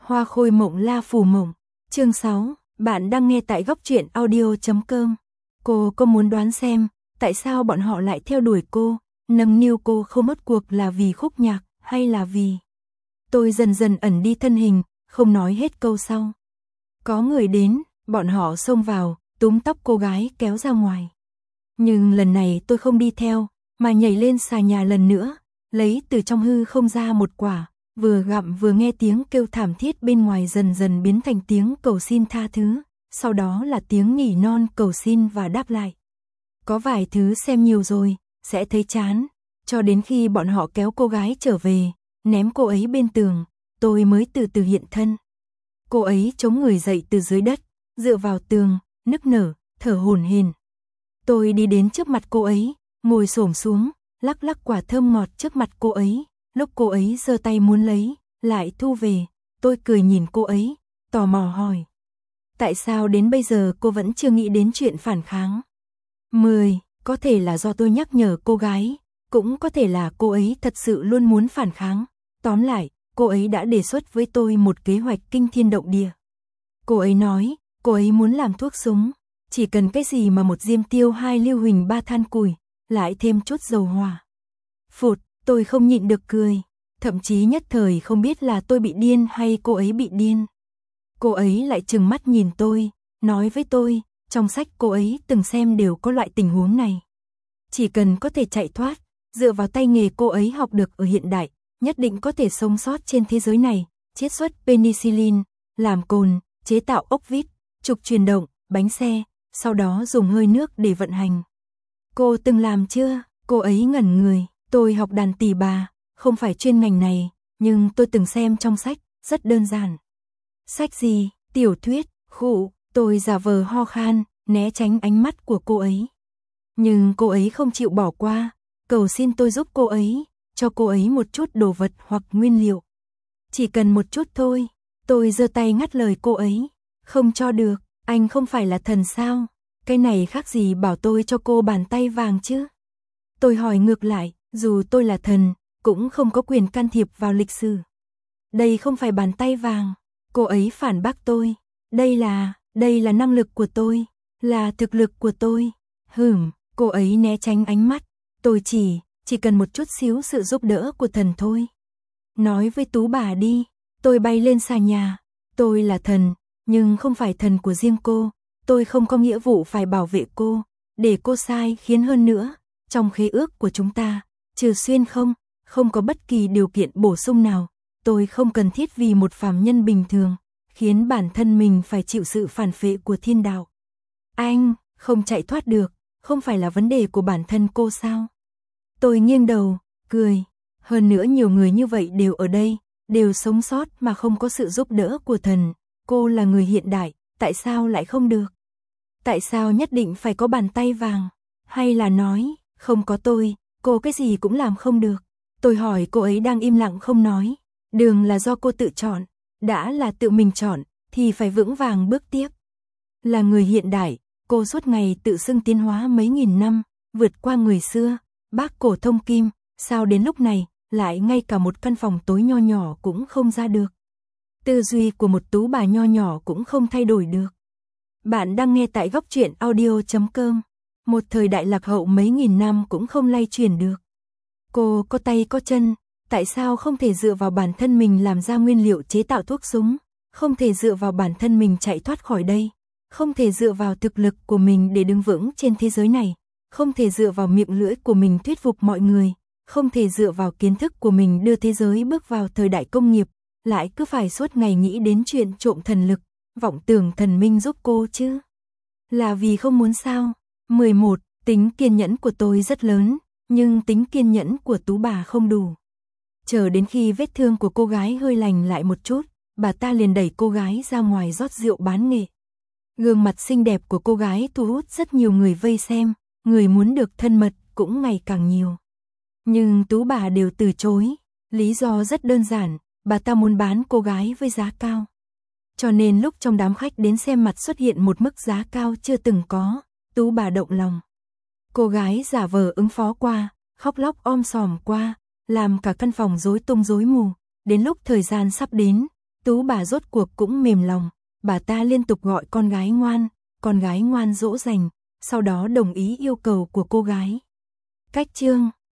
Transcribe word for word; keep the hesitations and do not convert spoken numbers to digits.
Hoa khôi mộng la phù mộng. Chương sáu, bạn đang nghe tại góc truyện audio chấm com. Cô có muốn đoán xem, tại sao bọn họ lại theo đuổi cô, nâng niu cô không mất cuộc là vì khúc nhạc, hay là vì... Tôi dần dần ẩn đi thân hình, không nói hết câu sau. Có người đến, bọn họ xông vào, túm tóc cô gái kéo ra ngoài. Nhưng lần này tôi không đi theo, mà nhảy lên xà nhà lần nữa, lấy từ trong hư không ra một quả, vừa gặm vừa nghe tiếng kêu thảm thiết bên ngoài dần dần biến thành tiếng cầu xin tha thứ, sau đó là tiếng nỉ non cầu xin và đáp lại. Có vài thứ xem nhiều rồi, sẽ thấy chán, cho đến khi bọn họ kéo cô gái trở về, ném cô ấy bên tường, tôi mới từ từ hiện thân. Cô ấy chống người dậy từ dưới đất, dựa vào tường, nức nở, thở hổn hển. Tôi đi đến trước mặt cô ấy, ngồi xổm xuống, lắc lắc quả thơm ngọt trước mặt cô ấy, lúc cô ấy giơ tay muốn lấy, lại thu về, tôi cười nhìn cô ấy, tò mò hỏi. Tại sao đến bây giờ cô vẫn chưa nghĩ đến chuyện phản kháng? Mười, có thể là do tôi nhắc nhở cô gái, cũng có thể là cô ấy thật sự luôn muốn phản kháng. Tóm lại, cô ấy đã đề xuất với tôi một kế hoạch kinh thiên động địa. Cô ấy nói, cô ấy muốn làm thuốc súng, chỉ cần cái gì mà một diêm tiêu hai lưu huỳnh ba than củi, lại thêm chút dầu hỏa. Phụt, tôi không nhịn được cười, thậm chí nhất thời không biết là tôi bị điên hay cô ấy bị điên. Cô ấy lại trừng mắt nhìn tôi, nói với tôi, trong sách cô ấy từng xem đều có loại tình huống này. Chỉ cần có thể chạy thoát, dựa vào tay nghề cô ấy học được ở hiện đại, nhất định có thể sống sót trên thế giới này, chiết xuất penicillin, làm cồn, chế tạo ốc vít, trục truyền động, bánh xe, sau đó dùng hơi nước để vận hành. Cô từng làm chưa? Cô ấy ngẩn người, tôi học đàn tỳ bà, không phải chuyên ngành này, nhưng tôi từng xem trong sách, rất đơn giản. Sách gì? Tiểu thuyết, khụ, tôi giả vờ ho khan, né tránh ánh mắt của cô ấy. Nhưng cô ấy không chịu bỏ qua, cầu xin tôi giúp cô ấy, cho cô ấy một chút đồ vật hoặc nguyên liệu. Chỉ cần một chút thôi, tôi giơ tay ngắt lời cô ấy. Không cho được, anh không phải là thần sao? Cái này khác gì bảo tôi cho cô bàn tay vàng chứ? Tôi hỏi ngược lại, dù tôi là thần, cũng không có quyền can thiệp vào lịch sử. Đây không phải bàn tay vàng, cô ấy phản bác tôi. Đây là, đây là năng lực của tôi, là thực lực của tôi. Hửm, cô ấy né tránh ánh mắt. Tôi chỉ, chỉ cần một chút xíu sự giúp đỡ của thần thôi. Nói với Tú bà đi, tôi bay lên xà nhà. Tôi là thần, nhưng không phải thần của riêng cô. Tôi không có nghĩa vụ phải bảo vệ cô, để cô sai khiến hơn nữa. Trong khế ước của chúng ta, trừ xuyên không, không có bất kỳ điều kiện bổ sung nào. Tôi không cần thiết vì một phàm nhân bình thường, khiến bản thân mình phải chịu sự phản phệ của thiên đạo. Anh, không chạy thoát được, không phải là vấn đề của bản thân cô sao? Tôi nghiêng đầu, cười. Hơn nữa nhiều người như vậy đều ở đây, đều sống sót mà không có sự giúp đỡ của thần. Cô là người hiện đại, tại sao lại không được? Tại sao nhất định phải có bàn tay vàng? Hay là nói, không có tôi, cô cái gì cũng làm không được? Tôi hỏi cô ấy đang im lặng không nói. Đường là do cô tự chọn, đã là tự mình chọn, thì phải vững vàng bước tiếp. Là người hiện đại, cô suốt ngày tự xưng tiến hóa mấy nghìn năm, vượt qua người xưa, bác cổ thông kim, sao đến lúc này, lại ngay cả một căn phòng tối nho nhỏ cũng không ra được. Tư duy của một tú bà nho nhỏ cũng không thay đổi được. Bạn đang nghe tại góc truyện audio chấm com. Một thời đại lạc hậu mấy nghìn năm cũng không lay chuyển được. Cô có tay có chân, tại sao không thể dựa vào bản thân mình làm ra nguyên liệu chế tạo thuốc súng, không thể dựa vào bản thân mình chạy thoát khỏi đây, không thể dựa vào thực lực của mình để đứng vững trên thế giới này, không thể dựa vào miệng lưỡi của mình thuyết phục mọi người, không thể dựa vào kiến thức của mình đưa thế giới bước vào thời đại công nghiệp, lại cứ phải suốt ngày nghĩ đến chuyện trộm thần lực, vọng tưởng thần minh giúp cô chứ. Là vì không muốn sao? mười một. Tính kiên nhẫn của tôi rất lớn, nhưng tính kiên nhẫn của tú bà không đủ. Chờ đến khi vết thương của cô gái hơi lành lại một chút, bà ta liền đẩy cô gái ra ngoài rót rượu bán nghệ. Gương mặt xinh đẹp của cô gái thu hút rất nhiều người vây xem, người muốn được thân mật cũng ngày càng nhiều. Nhưng tú bà đều từ chối, lý do rất đơn giản, bà ta muốn bán cô gái với giá cao. Cho nên lúc trong đám khách đến xem mặt xuất hiện một mức giá cao chưa từng có, tú bà động lòng. Cô gái giả vờ ứng phó qua, khóc lóc om sòm qua, làm cả căn phòng rối tung rối mù. Đến lúc thời gian sắp đến, Tú bà rốt cuộc cũng mềm lòng, bà ta liên tục gọi con gái ngoan, con gái ngoan dỗ dành, sau đó đồng ý yêu cầu của cô gái. Cách chương